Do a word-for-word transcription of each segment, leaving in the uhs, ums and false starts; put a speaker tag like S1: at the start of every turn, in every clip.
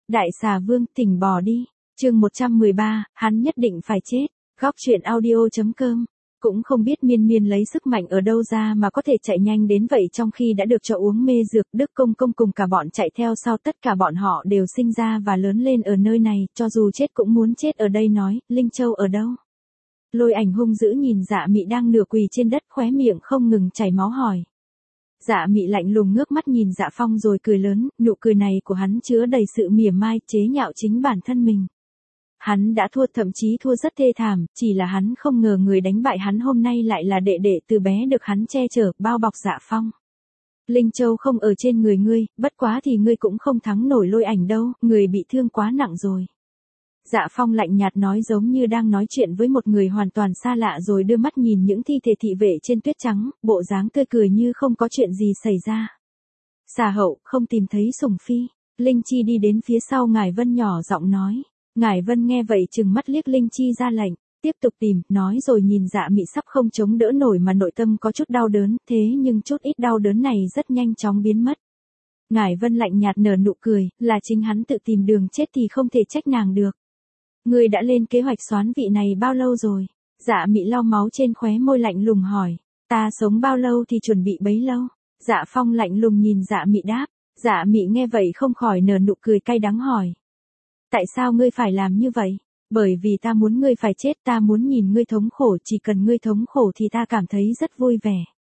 S1: Đại xà vương, tỉnh bò đi. Chương một trăm mười ba, hắn nhất định phải chết. Góc truyện audio chấm com. Cũng không biết Miên Miên lấy sức mạnh ở đâu ra mà có thể chạy nhanh đến vậy, trong khi đã được cho uống mê dược. Đức Công Công cùng cả bọn chạy theo sau, tất cả bọn họ đều sinh ra và lớn lên ở nơi này, cho dù chết cũng muốn chết ở đây. Nói, Linh Châu ở đâu? Lôi Ảnh hung dữ nhìn Dạ Mị đang nửa quỳ trên đất, khóe miệng không ngừng chảy máu hỏi. Dạ Mị lạnh lùng ngước mắt nhìn Dạ Phong rồi cười lớn, nụ cười này của hắn chứa đầy sự mỉa mai, chế nhạo chính bản thân mình. Hắn đã thua, thậm chí thua rất thê thảm, chỉ là hắn không ngờ người đánh bại hắn hôm nay lại là đệ đệ từ bé được hắn che chở, bao bọc Dạ Phong. Linh Châu không ở trên người ngươi, bất quá thì ngươi cũng không thắng nổi Lôi Ảnh đâu, người bị thương quá nặng rồi. Dạ Phong lạnh nhạt nói, giống như đang nói chuyện với một người hoàn toàn xa lạ, rồi đưa mắt nhìn những thi thể thị vệ trên tuyết trắng, bộ dáng tươi cười như không có chuyện gì xảy ra. Xà hậu, không tìm thấy Sủng Phi. Linh Chi đi đến phía sau Ngải Vân nhỏ giọng nói. Ngải Vân nghe vậy trừng mắt liếc Linh Chi ra lệnh, tiếp tục tìm, nói rồi nhìn Dạ Mị sắp không chống đỡ nổi mà nội tâm có chút đau đớn, thế nhưng chút ít đau đớn này rất nhanh chóng biến mất. Ngải Vân lạnh nhạt nở nụ cười, là chính hắn tự tìm đường chết thì không thể trách nàng được. Ngươi đã lên kế hoạch soán vị này bao lâu rồi? Dạ Mị lau máu trên khóe môi lạnh lùng hỏi. Ta sống bao lâu thì chuẩn bị bấy lâu. Dạ Phong lạnh lùng nhìn Dạ Mị đáp. Dạ Mị nghe vậy không khỏi nở nụ cười cay đắng hỏi. Tại sao ngươi phải làm như vậy? Bởi vì ta muốn ngươi phải chết, ta muốn nhìn ngươi thống khổ, chỉ cần ngươi thống khổ thì ta cảm thấy rất vui vẻ.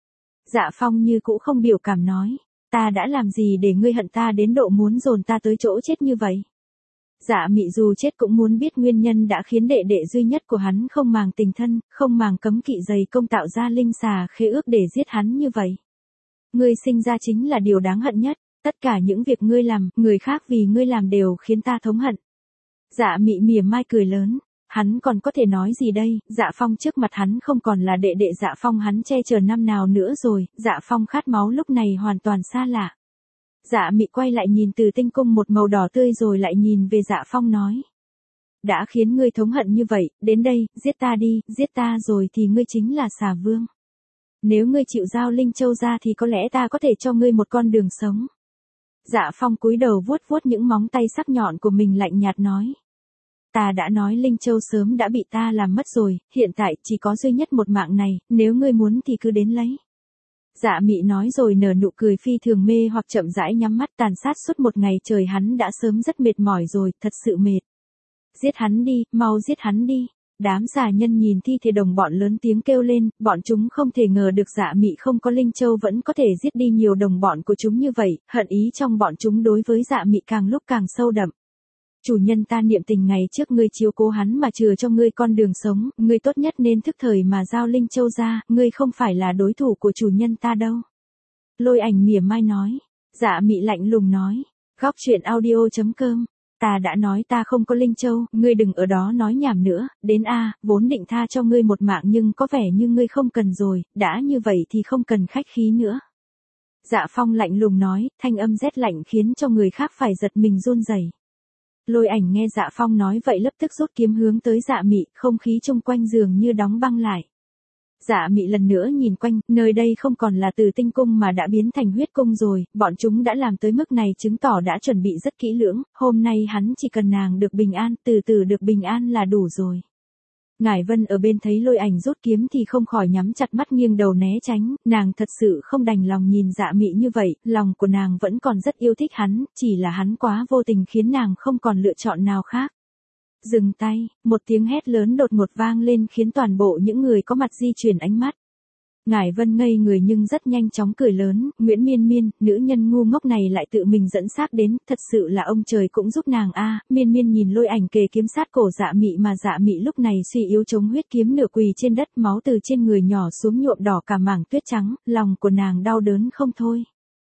S1: Dạ Phong như cũ không biểu cảm nói. Ta đã làm gì để ngươi hận ta đến độ muốn dồn ta tới chỗ chết như vậy? Dạ Mị dù chết cũng muốn biết nguyên nhân đã khiến đệ đệ duy nhất của hắn không màng tình thân, không màng cấm kỵ dày công tạo ra linh xà khế ước để giết hắn như vậy. Ngươi sinh ra chính là điều đáng hận nhất, tất cả những việc ngươi làm, người khác vì ngươi làm đều khiến ta thống hận. Dạ Mị mỉa mai cười lớn, hắn còn có thể nói gì đây? Dạ Phong trước mặt hắn không còn là đệ đệ Dạ Phong hắn che chở năm nào nữa rồi. Dạ Phong khát máu lúc này hoàn toàn xa lạ. Dạ Mị quay lại nhìn Từ Tinh Cung một màu đỏ tươi rồi lại nhìn về Dạ Phong nói. Đã khiến ngươi thống hận như vậy, đến đây, giết ta đi, giết ta rồi thì ngươi chính là xà vương. Nếu ngươi chịu giao Linh Châu ra thì có lẽ ta có thể cho ngươi một con đường sống. Dạ Phong cúi đầu vuốt vuốt những móng tay sắc nhọn của mình lạnh nhạt nói. Ta đã nói Linh Châu sớm đã bị ta làm mất rồi, hiện tại chỉ có duy nhất một mạng này, nếu ngươi muốn thì cứ đến lấy. Dạ Mị nói rồi nở nụ cười phi thường mê hoặc, chậm rãi nhắm mắt. Tàn sát suốt một ngày trời hắn đã sớm rất mệt mỏi rồi, thật sự mệt. Giết hắn đi, mau giết hắn đi. Đám xà nhân nhìn thi thể đồng bọn lớn tiếng kêu lên, bọn chúng không thể ngờ được Dạ Mị không có Linh Châu vẫn có thể giết đi nhiều đồng bọn của chúng như vậy, hận ý trong bọn chúng đối với Dạ Mị càng lúc càng sâu đậm. Chủ nhân, ta niệm tình ngày trước ngươi chiếu cố hắn mà chừa cho ngươi con đường sống, ngươi tốt nhất nên thức thời mà giao Linh Châu ra, ngươi không phải là đối thủ của chủ nhân ta đâu. Lôi Ảnh mỉa mai nói. Dạ Mị lạnh lùng nói. Góc truyện audio chấm com. Ta đã nói ta không có Linh Châu, ngươi đừng ở đó nói nhảm nữa, đến a, vốn định tha cho ngươi một mạng nhưng có vẻ như ngươi không cần rồi, đã như vậy thì không cần khách khí nữa. Dạ Phong lạnh lùng nói, thanh âm rét lạnh khiến cho người khác phải giật mình run rẩy. Lôi Ảnh nghe Dạ Phong nói vậy lập tức rút kiếm hướng tới Dạ Mị, không khí chung quanh dường như đóng băng lại. Dạ Mị lần nữa nhìn quanh, nơi đây không còn là Từ Tinh Cung mà đã biến thành huyết cung rồi, bọn chúng đã làm tới mức này chứng tỏ đã chuẩn bị rất kỹ lưỡng, hôm nay hắn chỉ cần nàng được bình an, từ từ được bình an là đủ rồi. Ngải Vân ở bên thấy Lôi Ảnh rút kiếm thì không khỏi nhắm chặt mắt nghiêng đầu né tránh, nàng thật sự không đành lòng nhìn Dạ Mị như vậy, lòng của nàng vẫn còn rất yêu thích hắn, chỉ là hắn quá vô tình khiến nàng không còn lựa chọn nào khác. Dừng tay, một tiếng hét lớn đột ngột vang lên khiến toàn bộ những người có mặt di chuyển ánh mắt. Ngải Vân ngây người nhưng rất nhanh chóng cười lớn, Nguyễn Miên Miên, nữ nhân ngu ngốc này lại tự mình dẫn xác đến, thật sự là ông trời cũng giúp nàng a. À. Miên Miên nhìn Lôi Ảnh kề kiếm sát cổ Dạ Mị mà Dạ Mị lúc này suy yếu chống huyết kiếm nửa quỳ trên đất, máu từ trên người nhỏ xuống nhuộm đỏ cả mảng tuyết trắng, lòng của nàng đau đớn không thôi.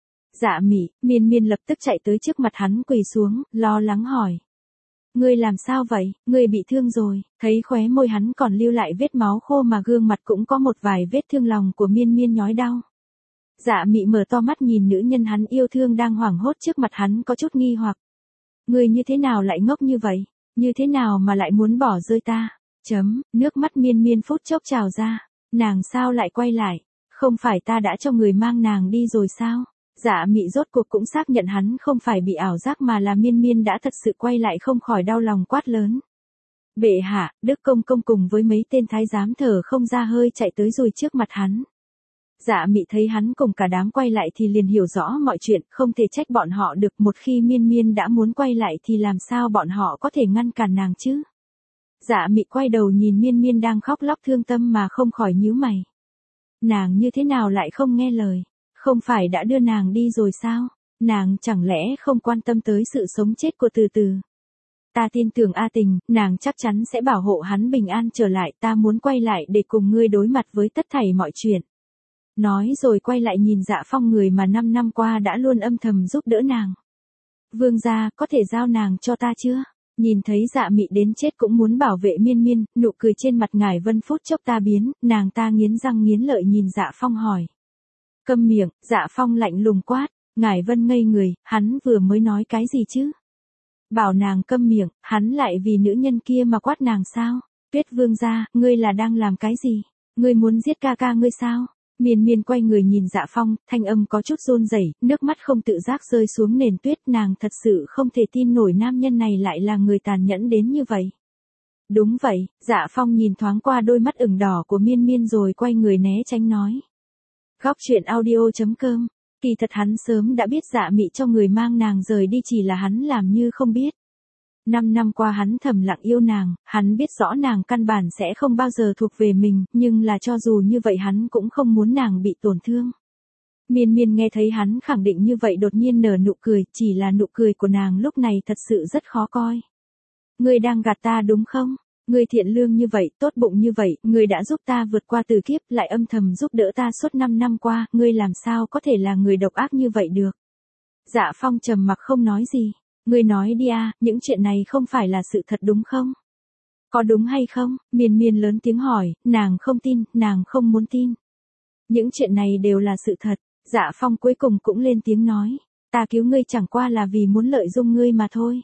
S1: Dạ Mị, Miên Miên lập tức chạy tới trước mặt hắn quỳ xuống, lo lắng hỏi. Ngươi làm sao vậy, ngươi bị thương rồi, thấy khóe môi hắn còn lưu lại vết máu khô mà gương mặt cũng có một vài vết thương, lòng của Miên Miên nhói đau. Dạ Mị mở to mắt nhìn nữ nhân hắn yêu thương đang hoảng hốt trước mặt hắn có chút nghi hoặc. Ngươi như thế nào lại ngốc như vậy, như thế nào mà lại muốn bỏ rơi ta, chấm, nước mắt Miên Miên phút chốc trào ra, nàng sao lại quay lại, không phải ta đã cho người mang nàng đi rồi sao, Dạ Mị rốt cuộc cũng xác nhận hắn không phải bị ảo giác mà là Miên Miên đã thật sự quay lại, không khỏi đau lòng quát lớn. Bệ hạ, Đức Công Công cùng với mấy tên thái giám thở không ra hơi chạy tới rồi trước mặt hắn. Dạ Mị thấy hắn cùng cả đám quay lại thì liền hiểu rõ mọi chuyện, không thể trách bọn họ được, một khi Miên Miên đã muốn quay lại thì làm sao bọn họ có thể ngăn cản nàng chứ. Dạ Mị quay đầu nhìn Miên Miên đang khóc lóc thương tâm mà không khỏi nhíu mày. Nàng như thế nào lại không nghe lời, không phải đã đưa nàng đi rồi sao, nàng chẳng lẽ không quan tâm tới sự sống chết của Từ Từ. Ta tin tưởng A Tình, nàng chắc chắn sẽ bảo hộ hắn bình an trở lại, ta muốn quay lại để cùng ngươi đối mặt với tất thảy mọi chuyện. Nói rồi quay lại nhìn Dạ Phong, người mà năm năm qua đã luôn âm thầm giúp đỡ nàng. Vương gia, có thể giao nàng cho ta chưa? Nhìn thấy Dạ Mị đến chết cũng muốn bảo vệ Miên Miên, nụ cười trên mặt Ngải Vân phút chốc ta biến, nàng ta nghiến răng nghiến lợi nhìn Dạ Phong hỏi. Câm miệng, Dạ Phong lạnh lùng quát, Ngải Vân ngây người, hắn vừa mới nói cái gì chứ? Bảo nàng câm miệng, hắn lại vì nữ nhân kia mà quát nàng sao? Tuyết Vương gia, ngươi là đang làm cái gì? Ngươi muốn giết ca ca ngươi sao? Miên Miên quay người nhìn Dạ Phong, thanh âm có chút run rẩy, nước mắt không tự giác rơi xuống nền tuyết, nàng thật sự không thể tin nổi nam nhân này lại là người tàn nhẫn đến như vậy. Đúng vậy, Dạ Phong nhìn thoáng qua đôi mắt ửng đỏ của Miên Miên rồi quay người né tránh nói. Góc truyện audio chấm com, kỳ thật hắn sớm đã biết Dạ Mị cho người mang nàng rời đi, chỉ là hắn làm như không biết. Năm năm qua hắn thầm lặng yêu nàng, hắn biết rõ nàng căn bản sẽ không bao giờ thuộc về mình, nhưng là cho dù như vậy hắn cũng không muốn nàng bị tổn thương. Miên Miên nghe thấy hắn khẳng định như vậy đột nhiên nở nụ cười, chỉ là nụ cười của nàng lúc này thật sự rất khó coi. Ngươi đang gạt ta đúng không? Ngươi thiện lương như vậy, tốt bụng như vậy, ngươi đã giúp ta vượt qua từ kiếp, lại âm thầm giúp đỡ ta suốt năm năm qua, ngươi làm sao có thể là người độc ác như vậy được? Dạ Phong trầm mặc không nói gì. Ngươi nói đi à, những chuyện này không phải là sự thật đúng không? Có đúng hay không? Miên Miên lớn tiếng hỏi, nàng không tin, nàng không muốn tin. Những chuyện này đều là sự thật. Dạ Phong cuối cùng cũng lên tiếng nói, ta cứu ngươi chẳng qua là vì muốn lợi dụng ngươi mà thôi.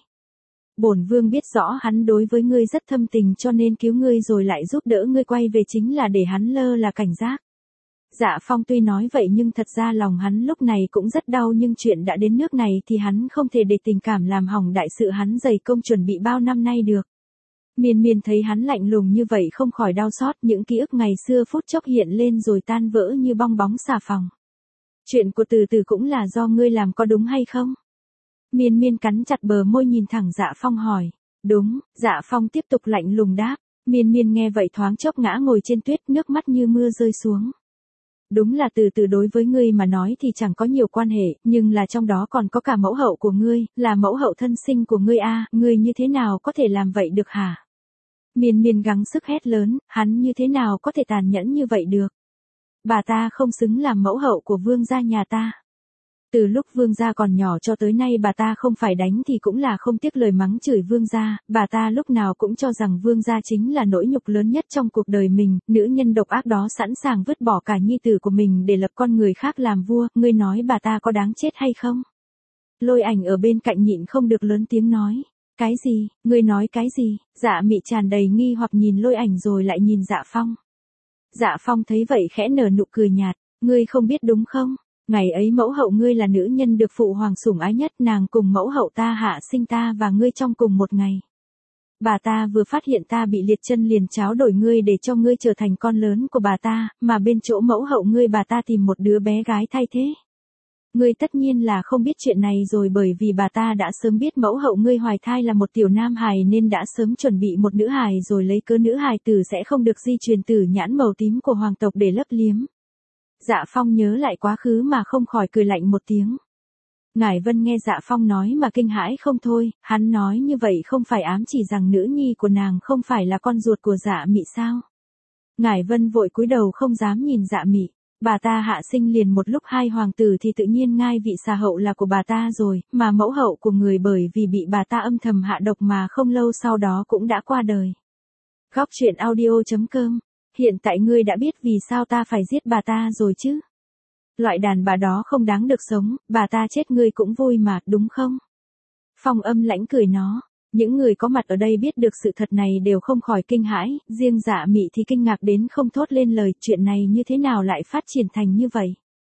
S1: Bổn vương biết rõ hắn đối với ngươi rất thâm tình cho nên cứu ngươi rồi lại giúp đỡ ngươi quay về chính là để hắn lơ là cảnh giác. Dạ Phong tuy nói vậy nhưng thật ra lòng hắn lúc này cũng rất đau, nhưng chuyện đã đến nước này thì hắn không thể để tình cảm làm hỏng đại sự hắn dày công chuẩn bị bao năm nay được. Miên Miên thấy hắn lạnh lùng như vậy không khỏi đau xót, những ký ức ngày xưa phút chốc hiện lên rồi tan vỡ như bong bóng xà phòng. Chuyện của Từ Từ cũng là do ngươi làm có đúng hay không? Miên Miên cắn chặt bờ môi nhìn thẳng Dạ Phong hỏi. Đúng, Dạ Phong tiếp tục lạnh lùng đáp. Miên Miên nghe vậy thoáng chốc ngã ngồi trên tuyết, nước mắt như mưa rơi xuống. Đúng là Từ Từ đối với ngươi mà nói thì chẳng có nhiều quan hệ, nhưng là trong đó còn có cả mẫu hậu của ngươi, là mẫu hậu thân sinh của ngươi a, à, ngươi như thế nào có thể làm vậy được hả? Miên Miên gắng sức hét lớn, hắn như thế nào có thể tàn nhẫn như vậy được? Bà ta không xứng làm mẫu hậu của vương gia nhà ta. Từ lúc vương gia còn nhỏ cho tới nay bà ta không phải đánh thì cũng là không tiếc lời mắng chửi vương gia, bà ta lúc nào cũng cho rằng vương gia chính là nỗi nhục lớn nhất trong cuộc đời mình, nữ nhân độc ác đó sẵn sàng vứt bỏ cả nhi tử của mình để lập con người khác làm vua, ngươi nói bà ta có đáng chết hay không? Lôi Ảnh ở bên cạnh nhịn không được lớn tiếng nói, cái gì, ngươi nói cái gì? Dạ Mị tràn đầy nghi hoặc nhìn Lôi Ảnh rồi lại nhìn Dạ Phong. Dạ Phong thấy vậy khẽ nở nụ cười nhạt, ngươi không biết đúng không? Ngày ấy mẫu hậu ngươi là nữ nhân được phụ hoàng sủng ái nhất, nàng cùng mẫu hậu ta hạ sinh ta và ngươi trong cùng một ngày. Bà ta vừa phát hiện ta bị liệt chân liền tráo đổi ngươi để cho ngươi trở thành con lớn của bà ta, mà bên chỗ mẫu hậu ngươi bà ta tìm một đứa bé gái thay thế. Ngươi tất nhiên là không biết chuyện này rồi, bởi vì bà ta đã sớm biết mẫu hậu ngươi hoài thai là một tiểu nam hài nên đã sớm chuẩn bị một nữ hài rồi lấy cớ nữ hài tử sẽ không được di truyền tử nhãn màu tím của hoàng tộc để lấp liếm. Dạ Phong nhớ lại quá khứ mà không khỏi cười lạnh một tiếng. Ngải Vân nghe Dạ Phong nói mà kinh hãi không thôi, hắn nói như vậy không phải ám chỉ rằng nữ nhi của nàng không phải là con ruột của Dạ Mị sao? Ngải Vân vội cúi đầu không dám nhìn Dạ Mị, bà ta hạ sinh liền một lúc hai hoàng tử thì tự nhiên ngai vị xà hậu là của bà ta rồi, mà mẫu hậu của người bởi vì bị bà ta âm thầm hạ độc mà không lâu sau đó cũng đã qua đời. Góc truyện audio chấm com. Hiện tại ngươi đã biết vì sao ta phải giết bà ta rồi chứ? Loại đàn bà đó không đáng được sống, bà ta chết ngươi cũng vui mà, đúng không? Phong Âm lãnh cười nó. Những người có mặt ở đây biết được sự thật này đều không khỏi kinh hãi, riêng Dạ Mị thì kinh ngạc đến không thốt lên lời, chuyện này như thế nào lại phát triển thành như vậy?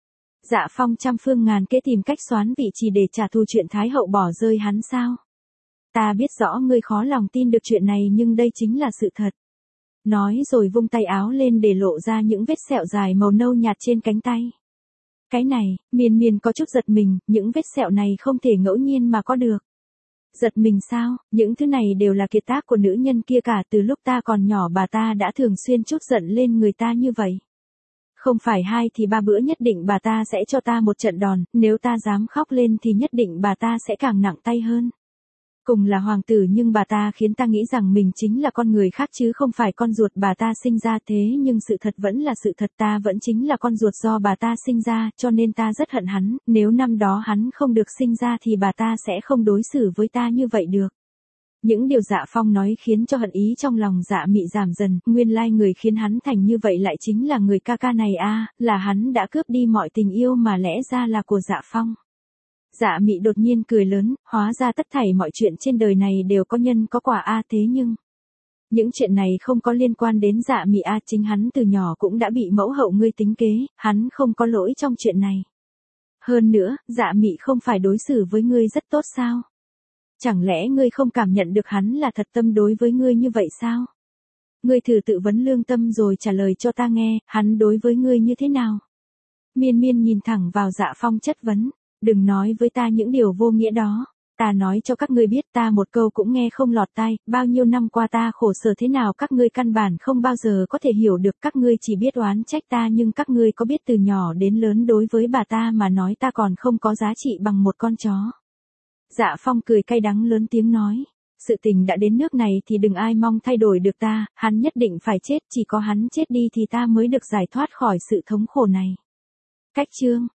S1: Dạ Phong trăm phương ngàn kế tìm cách xoán vị chỉ để trả thù chuyện Thái hậu bỏ rơi hắn sao? Ta biết rõ ngươi khó lòng tin được chuyện này nhưng đây chính là sự thật. Nói rồi vung tay áo lên để lộ ra những vết sẹo dài màu nâu nhạt trên cánh tay. Cái này, Miên Miên có chút giật mình, những vết sẹo này không thể ngẫu nhiên mà có được. Giật mình sao, những thứ này đều là kiệt tác của nữ nhân kia cả, từ lúc ta còn nhỏ bà ta đã thường xuyên trút giận lên người ta như vậy. Không phải hai thì ba bữa nhất định bà ta sẽ cho ta một trận đòn, nếu ta dám khóc lên thì nhất định bà ta sẽ càng nặng tay hơn. Cùng là hoàng tử nhưng bà ta khiến ta nghĩ rằng mình chính là con người khác chứ không phải con ruột bà ta sinh ra, thế nhưng sự thật vẫn là sự thật, ta vẫn chính là con ruột do bà ta sinh ra, cho nên ta rất hận hắn, nếu năm đó hắn không được sinh ra thì bà ta sẽ không đối xử với ta như vậy được. Những điều Dạ Phong nói khiến cho hận ý trong lòng Dạ Mị giảm dần, nguyên lai người khiến hắn thành như vậy lại chính là người ca ca này a, là hắn đã cướp đi mọi tình yêu mà lẽ ra là của Dạ Phong. Dạ Mị đột nhiên cười lớn, hóa ra tất thảy mọi chuyện trên đời này đều có nhân có quả a, thế nhưng những chuyện này không có liên quan đến Dạ Mị a, chính hắn từ nhỏ cũng đã bị mẫu hậu ngươi tính kế, hắn không có lỗi trong chuyện này. Hơn nữa, Dạ Mị không phải đối xử với ngươi rất tốt sao? Chẳng lẽ ngươi không cảm nhận được hắn là thật tâm đối với ngươi như vậy sao? Ngươi thử tự vấn lương tâm rồi trả lời cho ta nghe, hắn đối với ngươi như thế nào? Miên Miên nhìn thẳng vào Dạ Phong chất vấn. Đừng nói với ta những điều vô nghĩa đó. Ta nói cho các ngươi biết, ta một câu cũng nghe không lọt tai, bao nhiêu năm qua ta khổ sở thế nào các ngươi căn bản không bao giờ có thể hiểu được, các ngươi chỉ biết oán trách ta nhưng các ngươi có biết từ nhỏ đến lớn đối với bà ta mà nói ta còn không có giá trị bằng một con chó. Dạ Phong cười cay đắng lớn tiếng nói, sự tình đã đến nước này thì đừng ai mong thay đổi được ta, hắn nhất định phải chết, chỉ có hắn chết đi thì ta mới được giải thoát khỏi sự thống khổ này. Cách chương